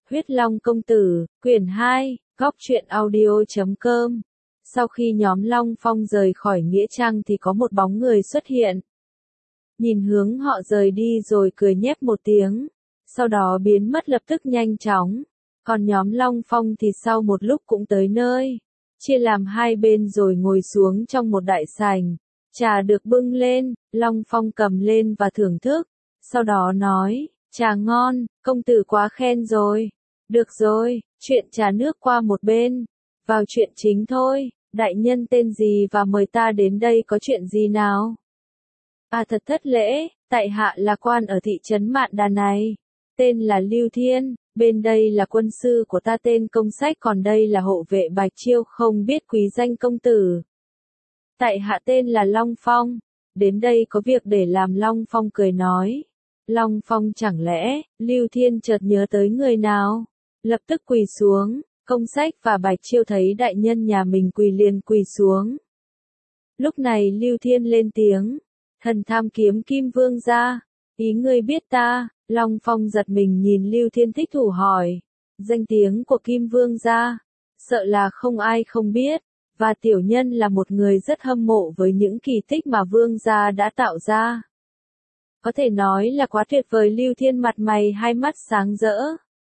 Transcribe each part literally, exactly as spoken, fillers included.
Huyết Long Công Tử, quyển hai, góc truyện audio chấm com. Sau khi nhóm Long Phong rời khỏi Nghĩa Trang thì có một bóng người xuất hiện. Nhìn hướng họ rời đi rồi cười nhếch một tiếng, sau đó biến mất lập tức nhanh chóng. Còn nhóm Long Phong thì sau một lúc cũng tới nơi, chia làm hai bên rồi ngồi xuống trong một đại sảnh. Trà được bưng lên, Long Phong cầm lên và thưởng thức, sau đó nói, trà ngon, công tử quá khen rồi. Được rồi, chuyện trà nước qua một bên, vào chuyện chính thôi, đại nhân tên gì và mời ta đến đây có chuyện gì nào? À thật thất lễ, tại hạ là quan ở thị trấn Mạn Đà này, tên là Lưu Thiên, bên đây là quân sư của ta tên Công Sách, còn đây là hộ vệ Bạch Chiêu, không biết quý danh công tử. Tại hạ tên là Long Phong, đến đây có việc để làm. Long Phong cười nói. Long Phong chẳng lẽ, Lưu Thiên chợt nhớ tới người nào, lập tức quỳ xuống. Công Sách và Bạch Chiêu thấy đại nhân nhà mình quỳ liền quỳ xuống. Lúc này Lưu Thiên lên tiếng, thần tham kiếm Kim Vương gia, ý ngươi biết ta? Long Phong giật mình nhìn Lưu Thiên thích thủ hỏi, danh tiếng của Kim Vương gia, sợ là không ai không biết, và tiểu nhân là một người rất hâm mộ với những kỳ tích mà Vương gia đã tạo ra. Có thể nói là quá tuyệt vời. Lưu Thiên mặt mày hai mắt sáng rỡ,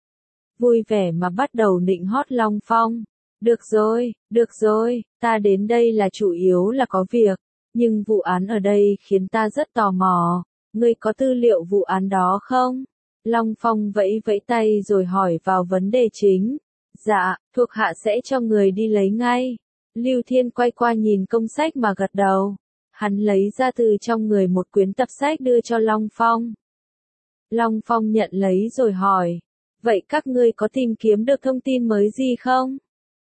vui vẻ mà bắt đầu nịnh hót Long Phong. Được rồi, được rồi, ta đến đây là chủ yếu là có việc, nhưng vụ án ở đây khiến ta rất tò mò, ngươi có tư liệu vụ án đó không? Long Phong vẫy vẫy tay rồi hỏi vào vấn đề chính. Dạ, thuộc hạ sẽ cho người đi lấy ngay. Lưu Thiên quay qua nhìn Công Sách mà gật đầu. Hắn lấy ra từ trong người một quyển tập sách đưa cho Long Phong. Long Phong nhận lấy rồi hỏi, vậy các ngươi có tìm kiếm được thông tin mới gì không?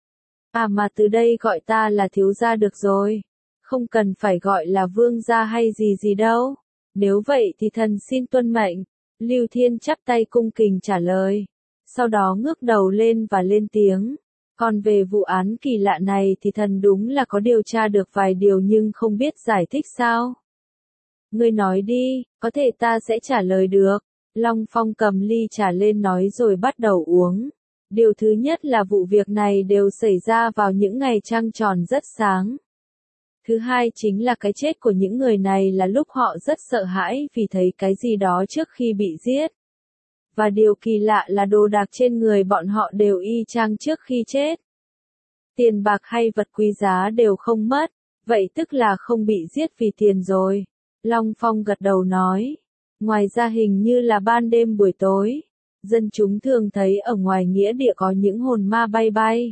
À mà từ đây gọi ta là thiếu gia được rồi, không cần phải gọi là vương gia hay gì gì đâu. Nếu vậy thì thần xin tuân mệnh. Lưu Thiên chắp tay cung kính trả lời, sau đó ngước đầu lên và lên tiếng. Còn về vụ án kỳ lạ này thì thần đúng là có điều tra được vài điều nhưng không biết giải thích sao. Ngươi nói đi, có thể ta sẽ trả lời được. Long Phong cầm ly trà lên nói rồi bắt đầu uống. Điều thứ nhất là vụ việc này đều xảy ra vào những ngày trăng tròn rất sáng. Thứ hai chính là cái chết của những người này là lúc họ rất sợ hãi vì thấy cái gì đó trước khi bị giết. Và điều kỳ lạ là đồ đạc trên người bọn họ đều y chang trước khi chết. Tiền bạc hay vật quý giá đều không mất, vậy tức là không bị giết vì tiền rồi. Long Phong gật đầu nói. Ngoài ra hình như là ban đêm buổi tối, dân chúng thường thấy ở ngoài nghĩa địa có những hồn ma bay bay.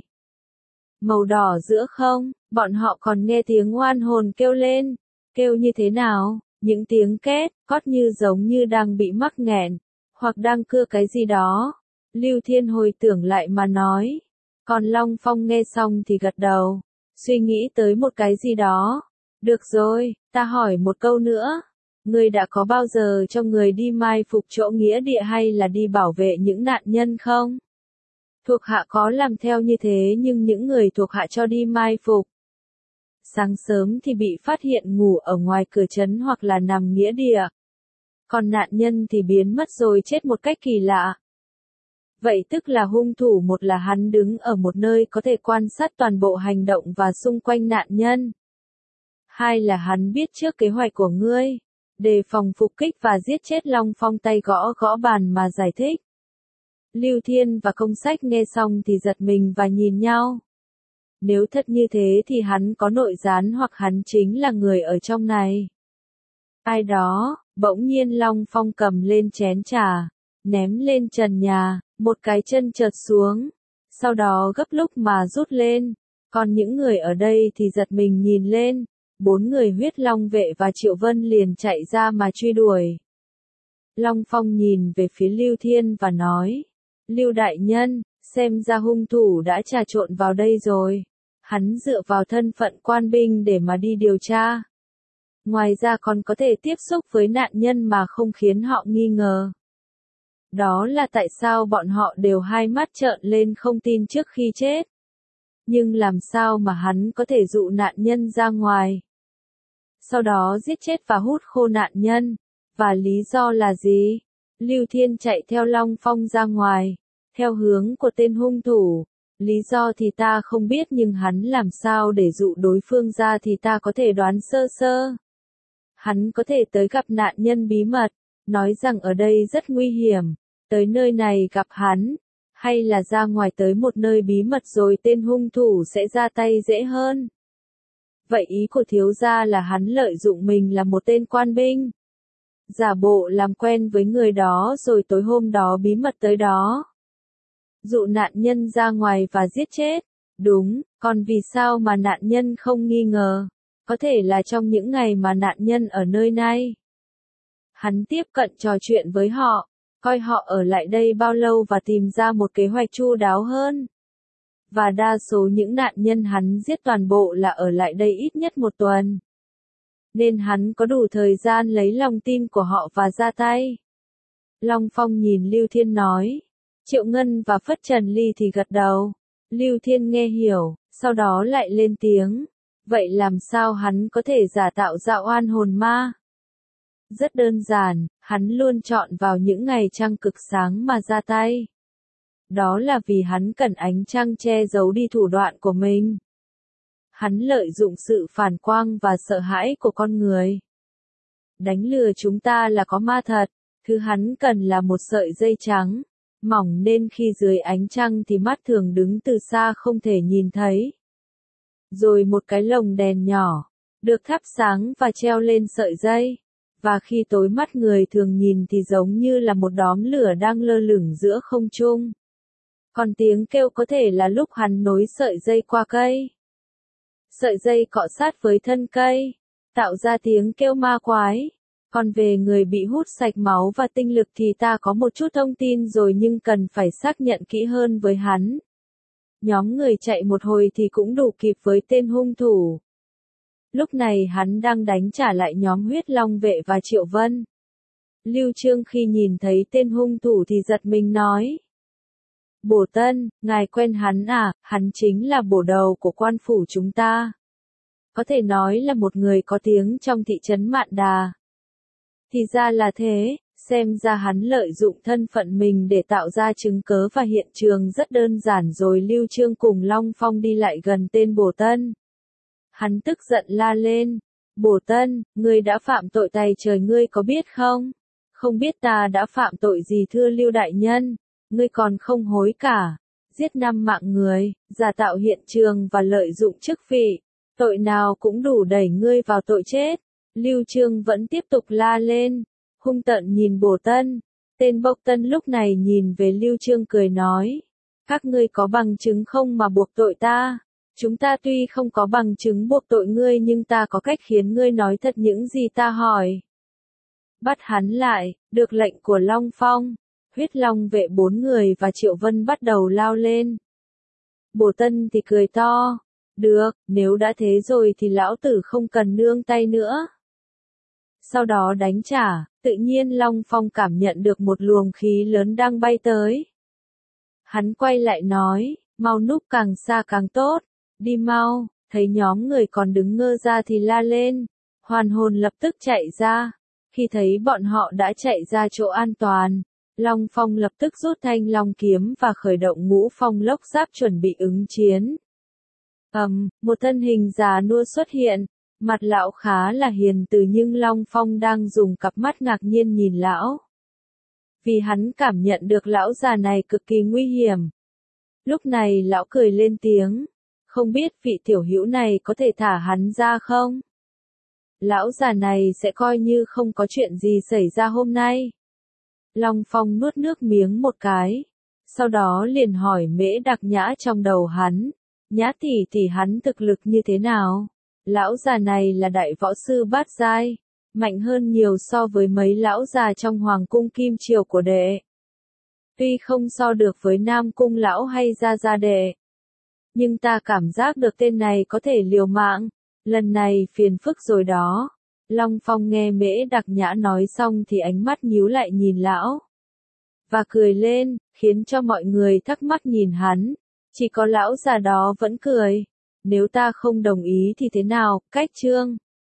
Màu đỏ giữa không, bọn họ còn nghe tiếng oan hồn kêu lên. Kêu như thế nào? Những tiếng két, cót như giống như đang bị mắc nghẹn, hoặc đang cưa cái gì đó. Lưu Thiên hồi tưởng lại mà nói. Còn Long Phong nghe xong thì gật đầu, suy nghĩ tới một cái gì đó. Được rồi, ta hỏi một câu nữa. Ngươi đã có bao giờ cho người đi mai phục chỗ nghĩa địa hay là đi bảo vệ những nạn nhân không? Thuộc hạ có làm theo như thế nhưng những người thuộc hạ cho đi mai phục. Sáng sớm thì bị phát hiện ngủ ở ngoài cửa trấn hoặc là nằm nghĩa địa. Còn nạn nhân thì biến mất rồi chết một cách kỳ lạ. Vậy tức là hung thủ một là hắn đứng ở một nơi có thể quan sát toàn bộ hành động và xung quanh nạn nhân. Hai là hắn biết trước kế hoạch của ngươi, đề phòng phục kích và giết chết. Long Phong tay gõ gõ bàn mà giải thích. Lưu Thiên và Công Sách nghe xong thì giật mình và nhìn nhau. Nếu thật như thế thì hắn có nội gián hoặc hắn chính là người ở trong này. Ai đó, bỗng nhiên Long Phong cầm lên chén trà, ném lên trần nhà, một cái chân trượt xuống, sau đó gấp lúc mà rút lên. Còn những người ở đây thì giật mình nhìn lên, bốn người Huyết Long vệ và Triệu Vân liền chạy ra mà truy đuổi. Long Phong nhìn về phía Lưu Thiên và nói, Lưu đại nhân, xem ra hung thủ đã trà trộn vào đây rồi. Hắn dựa vào thân phận quan binh để mà đi điều tra. Ngoài ra còn có thể tiếp xúc với nạn nhân mà không khiến họ nghi ngờ. Đó là tại sao bọn họ đều hai mắt trợn lên không tin trước khi chết. Nhưng làm sao mà hắn có thể dụ nạn nhân ra ngoài? Sau đó giết chết và hút khô nạn nhân. Và lý do là gì? Lưu Thiên chạy theo Long Phong ra ngoài. theo hướng của tên hung thủ. Lý do thì ta không biết nhưng hắn làm sao để dụ đối phương ra thì ta có thể đoán sơ sơ. Hắn có thể tới gặp nạn nhân bí mật, nói rằng ở đây rất nguy hiểm, tới nơi này gặp hắn, hay là ra ngoài tới một nơi bí mật rồi tên hung thủ sẽ ra tay dễ hơn. Vậy ý của thiếu gia là hắn lợi dụng mình là một tên quan binh, giả bộ làm quen với người đó rồi tối hôm đó bí mật tới đó, dụ nạn nhân ra ngoài và giết chết. Đúng, còn vì sao mà nạn nhân không nghi ngờ? Có thể là trong những ngày mà nạn nhân ở nơi này, hắn tiếp cận trò chuyện với họ, coi họ ở lại đây bao lâu và tìm ra một kế hoạch chu đáo hơn. Và đa số những nạn nhân hắn giết toàn bộ là ở lại đây ít nhất một tuần. Nên hắn có đủ thời gian lấy lòng tin của họ và ra tay. Long Phong nhìn Lưu Thiên nói. Triệu Ngân và Phất Trần Ly thì gật đầu. Lưu Thiên nghe hiểu, sau đó lại lên tiếng. Vậy làm sao hắn có thể giả tạo ra oan hồn ma? Rất đơn giản, hắn luôn chọn vào những ngày trăng cực sáng mà ra tay. Đó là vì hắn cần ánh trăng che giấu đi thủ đoạn của mình. Hắn lợi dụng sự phản quang và sợ hãi của con người. Đánh lừa chúng ta là có ma thật, thứ hắn cần là một sợi dây trắng, mỏng nên khi dưới ánh trăng thì mắt thường đứng từ xa không thể nhìn thấy. Rồi một cái lồng đèn nhỏ, được thắp sáng và treo lên sợi dây. Và khi tối mắt người thường nhìn thì giống như là một đóm lửa đang lơ lửng giữa không trung. Còn tiếng kêu có thể là lúc hắn nối sợi dây qua cây. Sợi dây cọ sát với thân cây, tạo ra tiếng kêu ma quái. Còn về người bị hút sạch máu và tinh lực thì ta có một chút thông tin rồi nhưng cần phải xác nhận kỹ hơn với hắn. Nhóm người chạy một hồi thì cũng đủ kịp với tên hung thủ. Lúc này hắn đang đánh trả lại nhóm Huyết Long Vệ và Triệu Vân. Lưu Trương khi nhìn thấy tên hung thủ thì giật mình nói. Bổ Tân, ngài quen hắn à, hắn chính là bổ đầu của quan phủ chúng ta. Có thể nói là một người có tiếng trong thị trấn Mạn Đà. Thì ra là thế, xem ra hắn lợi dụng thân phận mình để tạo ra chứng cớ và hiện trường rất đơn giản rồi. Lưu Trương cùng Long Phong đi lại gần tên Bổ Tân. Hắn tức giận la lên. Bổ Tân, ngươi đã phạm tội tày trời ngươi có biết không? Không biết ta đã phạm tội gì thưa Lưu đại nhân, ngươi còn không hối cả. Giết năm mạng người, giả tạo hiện trường và lợi dụng chức vị. Tội nào cũng đủ đẩy ngươi vào tội chết. Lưu Trương vẫn tiếp tục la lên. Hung tợn nhìn Bổ Tân. Tên Bộc Tân lúc này nhìn về Lưu Trương cười nói. Các ngươi có bằng chứng không mà buộc tội ta? Chúng ta tuy không có bằng chứng buộc tội ngươi nhưng ta có cách khiến ngươi nói thật những gì ta hỏi. Bắt hắn lại, được lệnh của Long Phong. Huyết Long Vệ bốn người và Triệu Vân bắt đầu lao lên. Bổ Tân thì cười to. Được, nếu đã thế rồi thì lão tử không cần nương tay nữa. Sau đó đánh trả, tự nhiên Long Phong cảm nhận được một luồng khí lớn đang bay tới. Hắn quay lại nói, mau núp càng xa càng tốt, đi mau, thấy nhóm người còn đứng ngơ ra thì la lên. Hoàn hồn lập tức chạy ra, khi thấy bọn họ đã chạy ra chỗ an toàn. Long Phong lập tức rút thanh long kiếm và khởi động ngũ phong lốc giáp chuẩn bị ứng chiến. Ầm, um, một thân hình già nua xuất hiện, mặt lão khá là hiền từ nhưng Long Phong đang dùng cặp mắt ngạc nhiên nhìn lão. Vì hắn cảm nhận được lão già này cực kỳ nguy hiểm. Lúc này lão cười lên tiếng, không biết vị tiểu hữu này có thể thả hắn ra không? Lão già này sẽ coi như không có chuyện gì xảy ra hôm nay. Long Phong nuốt nước miếng một cái, sau đó liền hỏi Mễ Đặc Nhã trong đầu hắn, Nhã tỷ tỷ hắn thực lực như thế nào? Lão già này là đại võ sư bát giai, mạnh hơn nhiều so với mấy lão già trong hoàng cung Kim Triều của đệ. Tuy không so được với Nam Cung lão hay Gia Gia đệ, nhưng ta cảm giác được tên này có thể liều mạng, lần này phiền phức rồi đó. Long Phong nghe Mễ Đặc Nhã nói xong thì ánh mắt nhíu lại nhìn lão, và cười lên, khiến cho mọi người thắc mắc nhìn hắn, chỉ có lão già đó vẫn cười. Nếu ta không đồng ý thì thế nào, cách trương?